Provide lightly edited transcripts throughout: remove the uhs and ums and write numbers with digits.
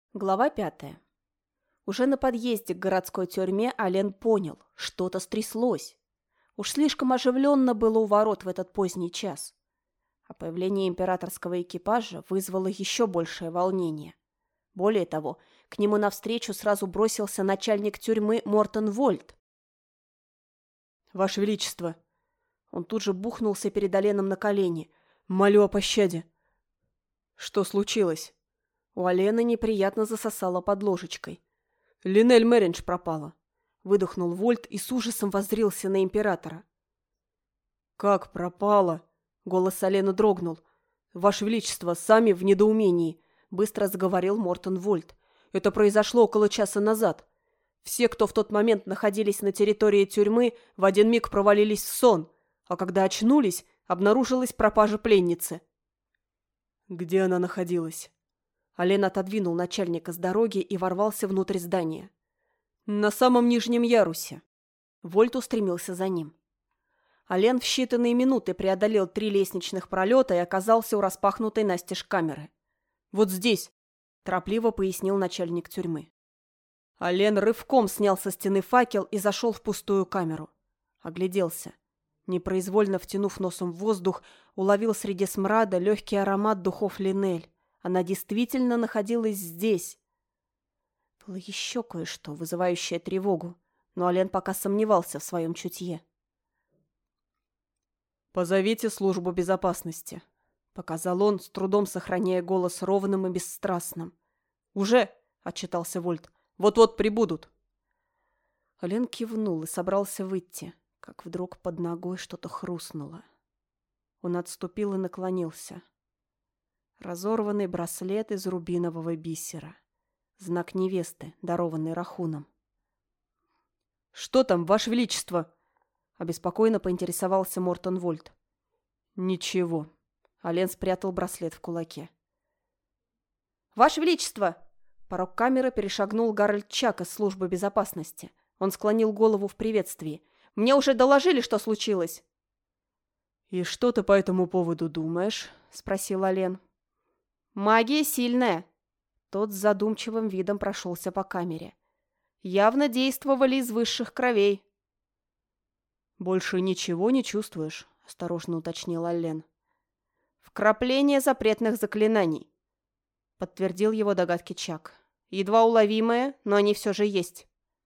Глава 5. Уже на подъезде к городской тюрьме Ален понял, что-то стряслось. Уж слишком оживленно было у ворот в этот поздний час. А появление императорского экипажа вызвало еще большее волнение. Более того, к нему навстречу сразу бросился начальник тюрьмы Мортон Вольт. «Ваше Величество!» Он тут же бухнулся перед Аленом на колени. «Молю о пощаде!» «Что случилось?» У Алена неприятно засосало под ложечкой. «Линель Мэринж пропала!» Выдохнул Вольт и с ужасом воззрился на императора. «Как пропала?» Голос Алена дрогнул. «Ваше Величество, сами в недоумении!» Быстро заговорил Мортон Вольт. «Это произошло около часа назад. Все, кто в тот момент находились на территории тюрьмы, в один миг провалились в сон, а когда очнулись, обнаружилась пропажа пленницы». «Где она находилась?» Ален отодвинул начальника с дороги и ворвался внутрь здания. «На самом нижнем ярусе». Вольт устремился за ним. Ален в считанные минуты преодолел 3 лестничных пролета и оказался у распахнутой настежь камеры. «Вот здесь», – торопливо пояснил начальник тюрьмы. Ален рывком снял со стены факел и зашел в пустую камеру. Огляделся. Непроизвольно втянув носом в воздух, уловил среди смрада легкий аромат духов Линель. Она действительно находилась здесь. Было еще кое-что, вызывающее тревогу, но Ален пока сомневался в своем чутье. «Позовите службу безопасности», — показал он, с трудом сохраняя голос ровным и бесстрастным. «Уже», — отчитался Вольт, — «вот-вот прибудут». Ален кивнул и собрался выйти, как вдруг под ногой что-то хрустнуло. Он отступил и наклонился. Разорванный браслет из рубинового бисера. Знак невесты, дарованный Рахуном. «Что там, Ваше Величество?» — обеспокоенно поинтересовался Мортон Вольт. «Ничего». Ален спрятал браслет в кулаке. «Ваше Величество!» Порог камеры перешагнул Гарольд Чак из службы безопасности. Он склонил голову в приветствии. «Мне уже доложили, что случилось». «И что ты по этому поводу думаешь?» — спросил Ален. «Магия сильная». Тот с задумчивым видом прошелся по камере. «Явно действовали из высших кровей». «Больше ничего не чувствуешь?» — осторожно уточнил Ален. «Вкрапление запретных заклинаний», — подтвердил его догадки Чак. «Едва уловимые, но они все же есть».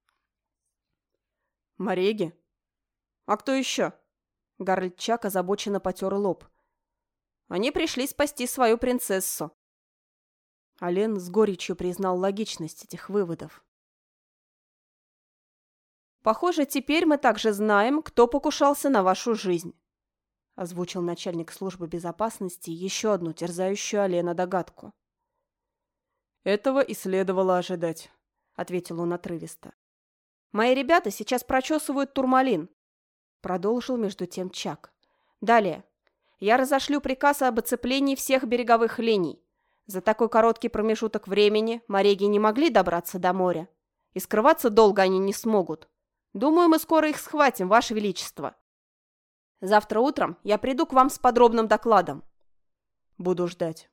«Мореги?» «А кто еще?» Гарольд Чак озабоченно потер лоб. «Они пришли спасти свою принцессу». Ален с горечью признал логичность этих выводов. «Похоже, теперь мы также знаем, кто покушался на вашу жизнь», — озвучил начальник службы безопасности еще одну терзающую Алена догадку. «Этого и следовало ожидать», — ответил он отрывисто. «Мои ребята сейчас прочесывают турмалин», — продолжил между тем Чак. «Далее. Я разошлю приказ об оцеплении всех береговых линий. За такой короткий промежуток времени мореги не могли добраться до моря, и скрываться долго они не смогут. Думаю, мы скоро их схватим, Ваше Величество. Завтра утром я приду к вам с подробным докладом». «Буду ждать».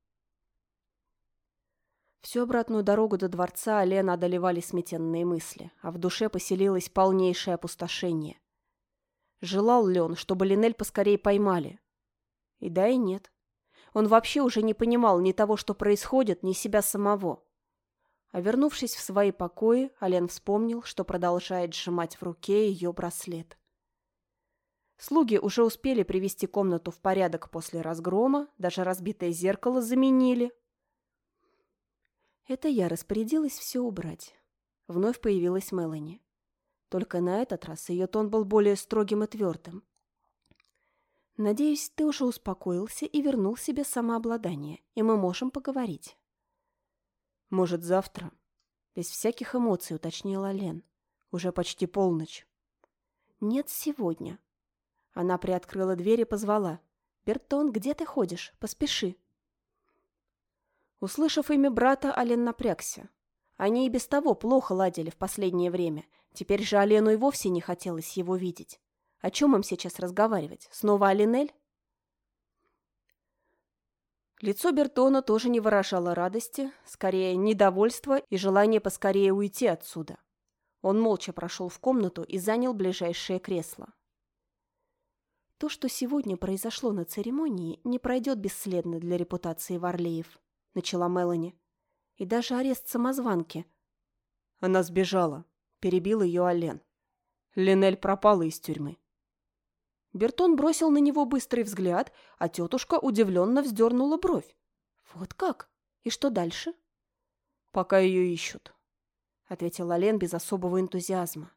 Всю обратную дорогу до дворца Алена одолевали сметенные мысли, а в душе поселилось полнейшее опустошение. Желал ли он, чтобы Линель поскорее поймали? И да, и нет. Он вообще уже не понимал ни того, что происходит, ни себя самого. А вернувшись в свои покои, Ален вспомнил, что продолжает сжимать в руке ее браслет. Слуги уже успели привести комнату в порядок после разгрома, даже разбитое зеркало заменили. Это я распорядилась все убрать. Вновь появилась Мелани. Только на этот раз ее тон был более строгим и твердым. «Надеюсь, ты уже успокоился и вернул себе самообладание, и мы можем поговорить». «Может, завтра?» Без всяких эмоций уточнила Лен. «Уже почти полночь». «Нет, сегодня». Она приоткрыла дверь и позвала. «Бертон, где ты ходишь? Поспеши». Услышав имя брата, Ален напрягся. Они и без того плохо ладили в последнее время. Теперь же Алену и вовсе не хотелось его видеть. О чем им сейчас разговаривать? Снова о Линель? Лицо Бертона тоже не выражало радости, скорее недовольство и желание поскорее уйти отсюда. Он молча прошел в комнату и занял ближайшее кресло. То, что сегодня произошло на церемонии, не пройдет бесследно для репутации Варлеев, начала Мелани. И даже арест самозванки. Она сбежала, перебил ее Ален. Линель пропала из тюрьмы. Бертон бросил на него быстрый взгляд, а тетушка удивленно вздернула бровь. Вот как? И что дальше? Пока ее ищут, ответил Ален без особого энтузиазма.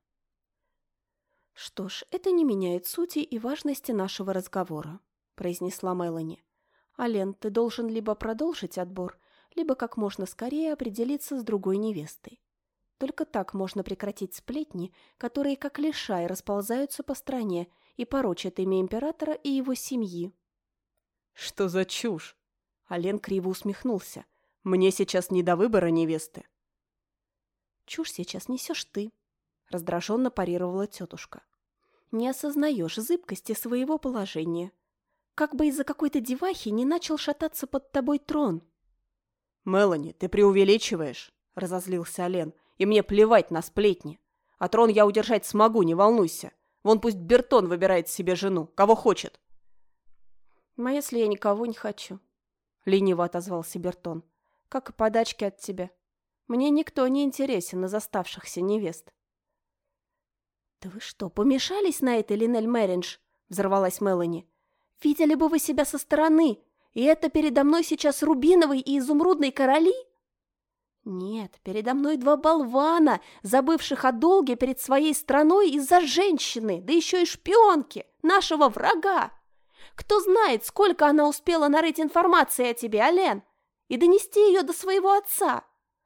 «Что ж, это не меняет сути и важности нашего разговора», – произнесла Мелани. «Ален, ты должен либо продолжить отбор, либо как можно скорее определиться с другой невестой. Только так можно прекратить сплетни, которые как лишай расползаются по стране и порочат имя императора и его семьи». «Что за чушь?» Ален криво усмехнулся. «Мне сейчас не до выбора невесты». «Чушь сейчас несешь ты», – раздраженно парировала тетушка. «Не осознаешь зыбкости своего положения. Как бы из-за какой-то девахи не начал шататься под тобой трон». «Мелани, ты преувеличиваешь», – разозлился Ален. «И мне плевать на сплетни. А трон я удержать смогу, не волнуйся. Вон пусть Бертон выбирает себе жену, кого хочет». «А если я никого не хочу?» – лениво отозвался Бертон. «Как и подачки от тебя. Мне никто не интересен из оставшихся невест». «Да вы что, помешались на этой, Линель Мэринж?» – взорвалась Мелани. «Видели бы вы себя со стороны, и это передо мной сейчас рубиновый и изумрудный короли?» «Нет, передо мной два болвана, забывших о долге перед своей страной из-за женщины, да еще и шпионки, нашего врага. Кто знает, сколько она успела нарыть информации о тебе, Ален, и донести ее до своего отца».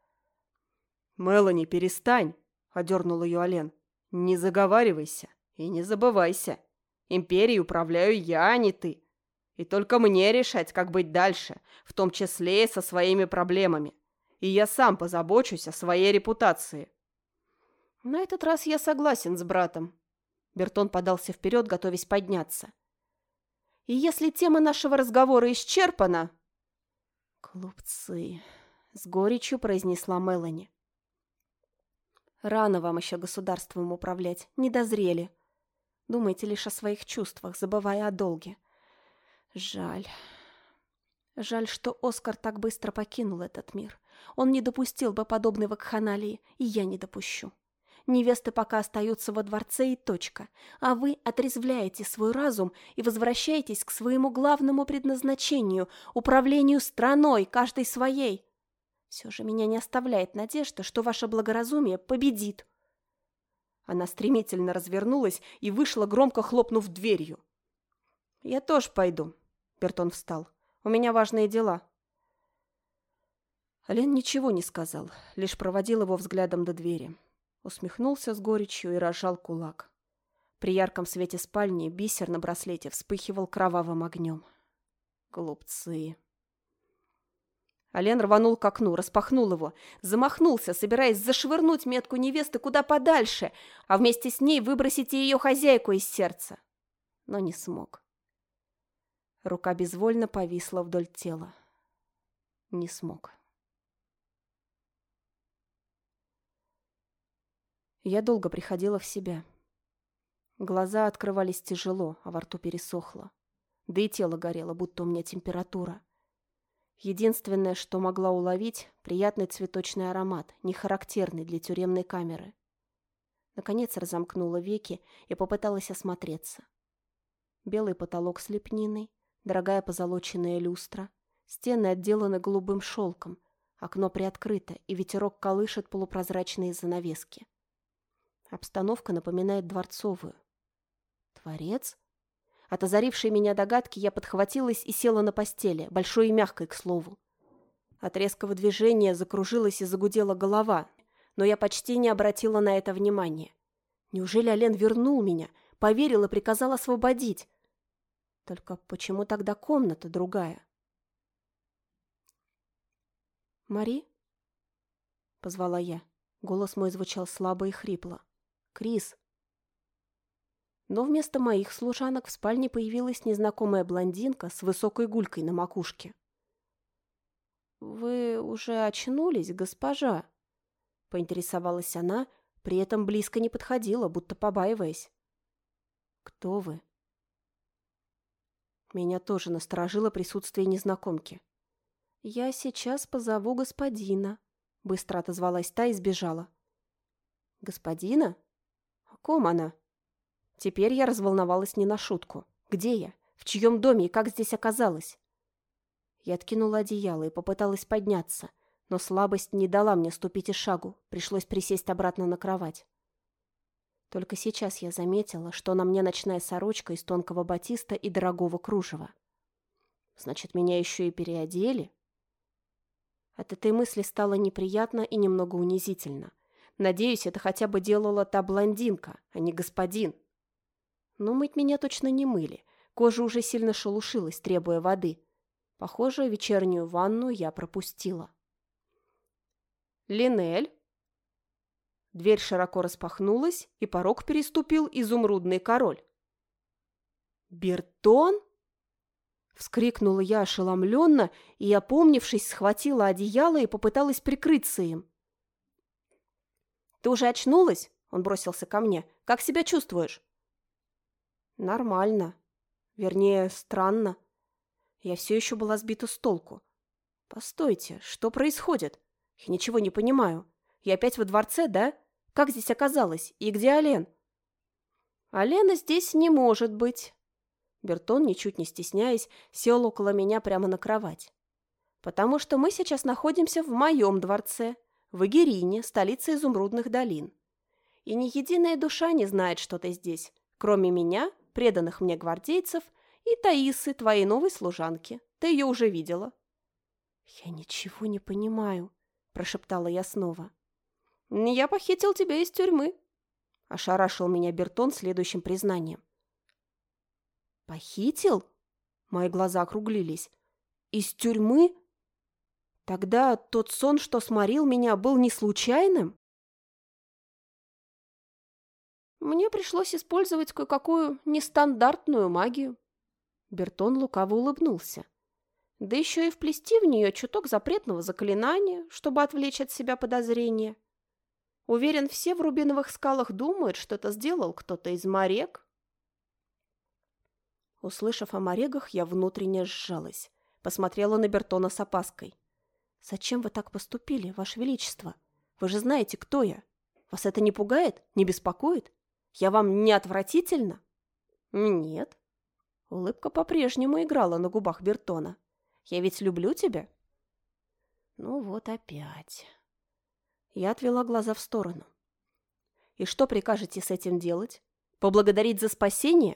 «Мелани, перестань!» – одернул ее Ален. «Не заговаривайся и не забывайся. Империей управляю я, а не ты. И только мне решать, как быть дальше, в том числе и со своими проблемами. И я сам позабочусь о своей репутации». «На этот раз я согласен с братом». Бертон подался вперед, готовясь подняться. «И если тема нашего разговора исчерпана...» «Глупцы», — с горечью произнесла Мелани. «Рано вам еще государством управлять, не дозрели. Думаете лишь о своих чувствах, забывая о долге. Жаль. Жаль, что Оскар так быстро покинул этот мир. Он не допустил бы подобной вакханалии, и я не допущу. Невесты пока остаются во дворце и точка, а вы отрезвляете свой разум и возвращаетесь к своему главному предназначению – управлению страной, каждой своей. Все же меня не оставляет надежда, что ваше благоразумие победит». Она стремительно развернулась и вышла, громко хлопнув дверью. «Я тоже пойду», – Бертон встал. «У меня важные дела». Ален ничего не сказал, лишь проводил его взглядом до двери. Усмехнулся с горечью и разжал кулак. При ярком свете спальни бисер на браслете вспыхивал кровавым огнем. Глупцы. Ален рванул к окну, распахнул его, замахнулся, собираясь зашвырнуть метку невесты куда подальше, а вместе с ней выбросить и ее хозяйку из сердца. Но не смог. Рука безвольно повисла вдоль тела. Не смог. Я долго приходила в себя. Глаза открывались тяжело, а во рту пересохло. Да и тело горело, будто у меня температура. Единственное, что могла уловить – приятный цветочный аромат, не характерный для тюремной камеры. Наконец разомкнула веки и попыталась осмотреться. Белый потолок с лепниной, дорогая позолоченная люстра, стены отделаны голубым шелком, окно приоткрыто, и ветерок колышет полупрозрачные занавески. Обстановка напоминает дворцовую. Дворец? От озарившей меня догадки я подхватилась и села на постели, большой и мягкой, к слову. От резкого движения закружилась и загудела голова, но я почти не обратила на это внимания. Неужели Ален вернул меня, поверил и приказал освободить? Только почему тогда комната другая? «Мари?» — позвала я. Голос мой звучал слабо и хрипло. «Крис!» Но вместо моих служанок в спальне появилась незнакомая блондинка с высокой гулькой на макушке. «Вы уже очнулись, госпожа?» — поинтересовалась она, при этом близко не подходила, будто побаиваясь. «Кто вы?» Меня тоже насторожило присутствие незнакомки. «Я сейчас позову господина», — быстро отозвалась та и сбежала. «Господина? О ком она?» Теперь я разволновалась не на шутку. Где я? В чьем доме и как здесь оказалась? Я откинула одеяло и попыталась подняться, но слабость не дала мне ступить и шагу, пришлось присесть обратно на кровать. Только сейчас я заметила, что на мне ночная сорочка из тонкого батиста и дорогого кружева. Значит, меня еще и переодели? От этой мысли стало неприятно и немного унизительно. Надеюсь, это хотя бы делала та блондинка, а не господин. Но мыть меня точно не мыли. Кожа уже сильно шелушилась, требуя воды. Похоже, вечернюю ванну я пропустила. «Линель?» Дверь широко распахнулась, и порог переступил изумрудный король. «Бертон?» Вскрикнула я ошеломленно и, опомнившись, схватила одеяло и попыталась прикрыться им. «Ты уже очнулась?» — он бросился ко мне. «Как себя чувствуешь?» «Нормально. Вернее, странно. Я все еще была сбита с толку. Постойте, что происходит? Я ничего не понимаю. Я опять во дворце, да? Как здесь оказалось? И где Ален?» «Алена здесь не может быть». Бертон, ничуть не стесняясь, сел около меня прямо на кровать. «Потому что мы сейчас находимся в моем дворце, в Эгерине, столице изумрудных долин. И ни единая душа не знает, что ты здесь, кроме меня, преданных мне гвардейцев и Таисы, твоей новой служанки. Ты ее уже видела». «Я ничего не понимаю», – прошептала я снова. «Я похитил тебя из тюрьмы», – ошарашил меня Бертон следующим признанием. «Похитил?» Мои глаза округлились. «Из тюрьмы? Тогда тот сон, что сморил меня, был не случайным?» «Мне пришлось использовать кое-какую нестандартную магию». Бертон лукаво улыбнулся. «Да еще и вплести в нее чуток запретного заклинания, чтобы отвлечь от себя подозрения. Уверен, все в Рубиновых скалах думают, что это сделал кто-то из морек». Услышав о морегах, я внутренне сжалась. Посмотрела на Бертона с опаской. «Зачем вы так поступили, Ваше Величество? Вы же знаете, кто я. Вас это не пугает? Не беспокоит? Я вам не отвратительна?» «Нет». Улыбка по-прежнему играла на губах Бертона. «Я ведь люблю тебя». «Ну вот опять». Я отвела глаза в сторону. «И что прикажете с этим делать? Поблагодарить за спасение?»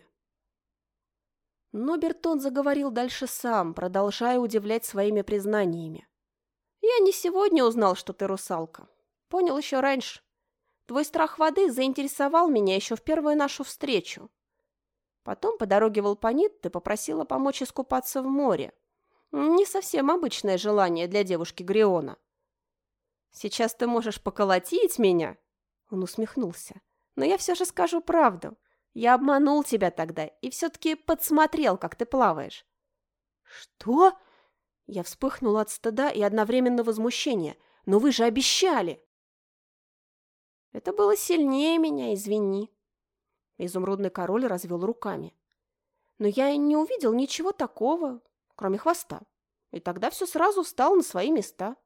Но Бертон заговорил дальше сам, продолжая удивлять своими признаниями. «Я не сегодня узнал, что ты русалка. Понял еще раньше. Твой страх воды заинтересовал меня еще в первую нашу встречу. Потом по дороге в Алпанит ты попросила помочь искупаться в море. Не совсем обычное желание для девушки Гриона. Сейчас ты можешь поколотить меня?» Он усмехнулся. «Но я все же скажу правду. Я обманул тебя тогда и все-таки подсмотрел, как ты плаваешь». «Что?» Я вспыхнула от стыда и одновременно возмущения. «Но вы же обещали!» «Это было сильнее меня, извини». Изумрудный король развел руками. «Но я не увидел ничего такого, кроме хвоста. И тогда все сразу встало на свои места».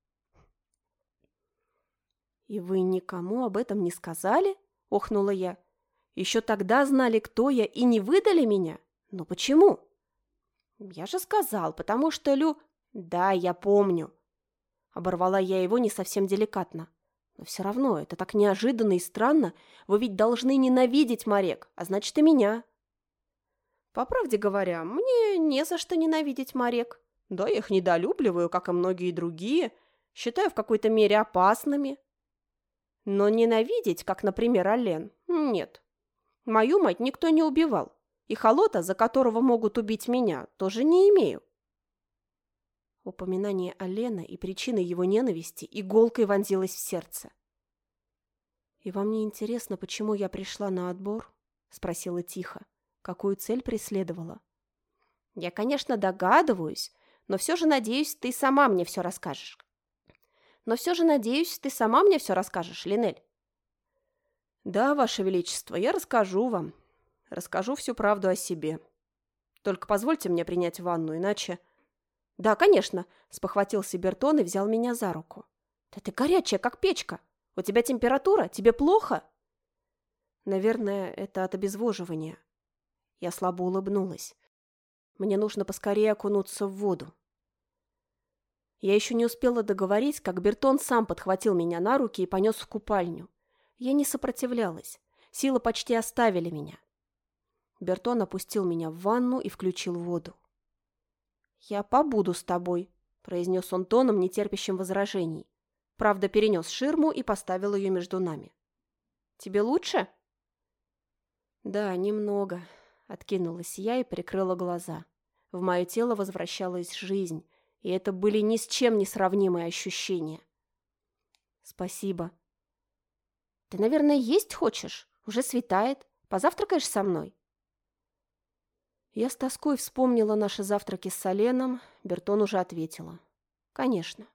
«И вы никому об этом не сказали?» – охнула я. «Еще тогда знали, кто я, и не выдали меня? Но почему?» «Я же сказал, потому что «Да, я помню». Оборвала я его не совсем деликатно. «Но все равно, это так неожиданно и странно. Вы ведь должны ненавидеть морек, а значит и меня». «По правде говоря, мне не за что ненавидеть морек. Да, я их недолюбливаю, как и многие другие. Считаю в какой-то мере опасными. Но ненавидеть, как, например, Ален, нет. Мою мать никто не убивал. И Холота, за которого могут убить меня, тоже не имею». Упоминание Алена и причины его ненависти иголкой вонзилось в сердце. «И вам не интересно, почему я пришла на отбор?» – спросила тихо. «Какую цель преследовала?» «Я, конечно, догадываюсь, Но все же, надеюсь, ты сама мне все расскажешь. Линель. Да, Ваше Величество, я расскажу вам. Расскажу всю правду о себе. Только позвольте мне принять ванну, иначе... Да, конечно, спохватился Бертон и взял меня за руку. Да ты горячая, как печка. У тебя температура? Тебе плохо? Наверное, это от обезвоживания. Я слабо улыбнулась. Мне нужно поскорее окунуться в воду. Я еще не успела договорить, как Бертон сам подхватил меня на руки и понес в купальню. Я не сопротивлялась. Силы почти оставили меня. Бертон опустил меня в ванну и включил воду. «Я побуду с тобой», – произнес он тоном, нетерпящим возражений. Правда, перенес ширму и поставил ее между нами. «Тебе лучше?» «Да, немного», – откинулась я и прикрыла глаза. В мое тело возвращалась жизнь, и это были ни с чем не сравнимые ощущения. «Спасибо». «Ты, наверное, есть хочешь? Уже светает. Позавтракаешь со мной?» Я с тоской вспомнила наши завтраки с Оленом. Бертон уже ответила. «Конечно».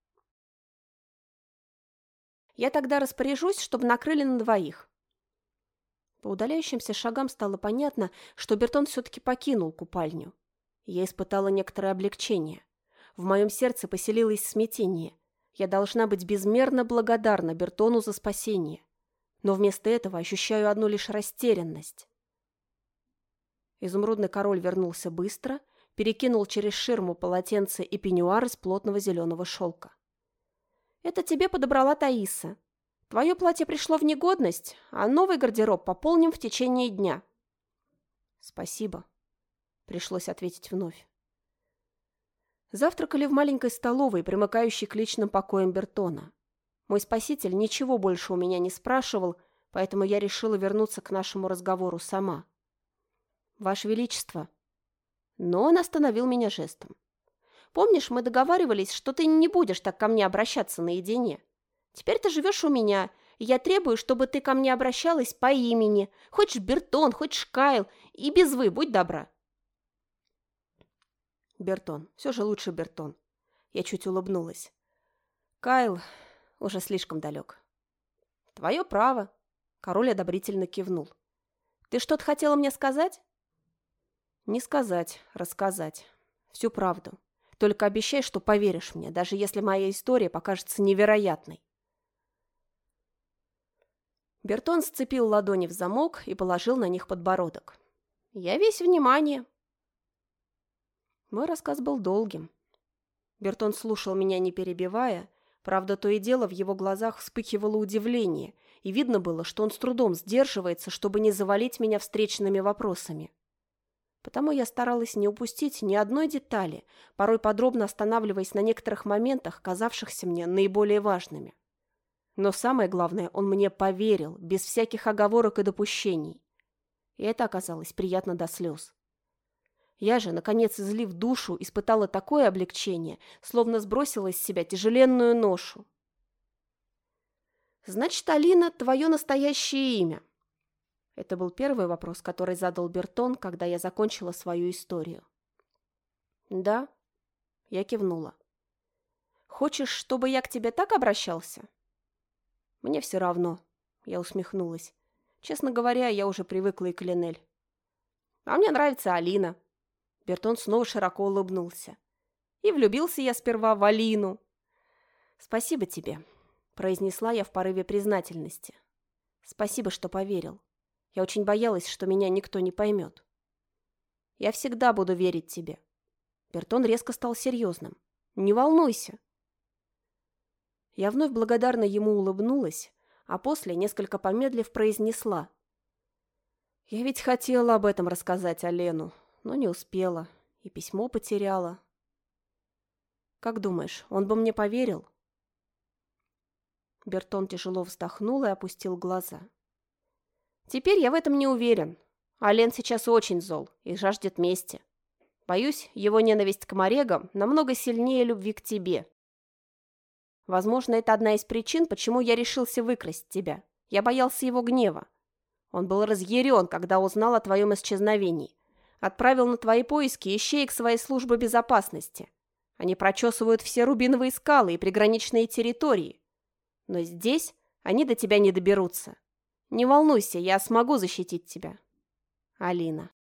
«Я тогда распоряжусь, чтобы накрыли на двоих». По удаляющимся шагам стало понятно, что Бертон все-таки покинул купальню. Я испытала некоторое облегчение. В моем сердце поселилось смятение. Я должна быть безмерно благодарна Бертону за спасение. Но вместо этого ощущаю одну лишь растерянность. Изумрудный король вернулся быстро, перекинул через ширму полотенце и пеньюар из плотного зеленого шелка. «Это тебе подобрала Таиса. Твое платье пришло в негодность, а новый гардероб пополним в течение дня». «Спасибо», — пришлось ответить вновь. Завтракали в маленькой столовой, примыкающей к личным покоям Бертона. Мой спаситель ничего больше у меня не спрашивал, поэтому я решила вернуться к нашему разговору сама. «Ваше Величество». Но он остановил меня жестом. «Помнишь, мы договаривались, что ты не будешь так ко мне обращаться наедине? Теперь ты живешь у меня, и я требую, чтобы ты ко мне обращалась по имени. Хочешь Бертон, хочешь Кайл, и без «вы», будь добра». Бертон. Все же лучше Бертон. Я чуть улыбнулась. Кайл уже слишком далек. Твое право. Король одобрительно кивнул. Ты что-то хотела мне сказать? Не сказать, рассказать. Всю правду. Только обещай, что поверишь мне, даже если моя история покажется невероятной. Бертон сцепил ладони в замок и положил на них подбородок. Я весь внимание. Мой рассказ был долгим. Бертон слушал меня, не перебивая. Правда, то и дело в его глазах вспыхивало удивление, и видно было, что он с трудом сдерживается, чтобы не завалить меня встречными вопросами. Потому я старалась не упустить ни одной детали, порой подробно останавливаясь на некоторых моментах, казавшихся мне наиболее важными. Но самое главное, он мне поверил, без всяких оговорок и допущений. И это оказалось приятно до слез. Я же, наконец, излив душу, испытала такое облегчение, словно сбросила из себя тяжеленную ношу. «Значит, Алина, твое настоящее имя?» Это был первый вопрос, который задал Бертон, когда я закончила свою историю. «Да», — я кивнула. «Хочешь, чтобы я к тебе так обращался?» «Мне все равно», — я усмехнулась. «Честно говоря, я уже привыкла и к Линель». «А мне нравится Алина». Бертон снова широко улыбнулся. «И влюбился я сперва в Алину». «Спасибо тебе», — произнесла я в порыве признательности. «Спасибо, что поверил. Я очень боялась, что меня никто не поймет». «Я всегда буду верить тебе». Бертон резко стал серьезным. «Не волнуйся». Я вновь благодарно ему улыбнулась, а после, несколько помедлив, произнесла. «Я ведь хотела об этом рассказать Олену, но не успела, и письмо потеряла. Как думаешь, он бы мне поверил?» Бертон тяжело вздохнул и опустил глаза. «Теперь я в этом не уверен. Олен сейчас очень зол и жаждет мести. Боюсь, его ненависть к морегам намного сильнее любви к тебе. Возможно, это одна из причин, почему я решился выкрасть тебя. Я боялся его гнева. Он был разъярен, когда узнал о твоем исчезновении. Отправил на твои поиски ищеек своей службы безопасности. Они прочесывают все рубиновые скалы и приграничные территории. Но здесь они до тебя не доберутся. Не волнуйся, я смогу защитить тебя. Алина.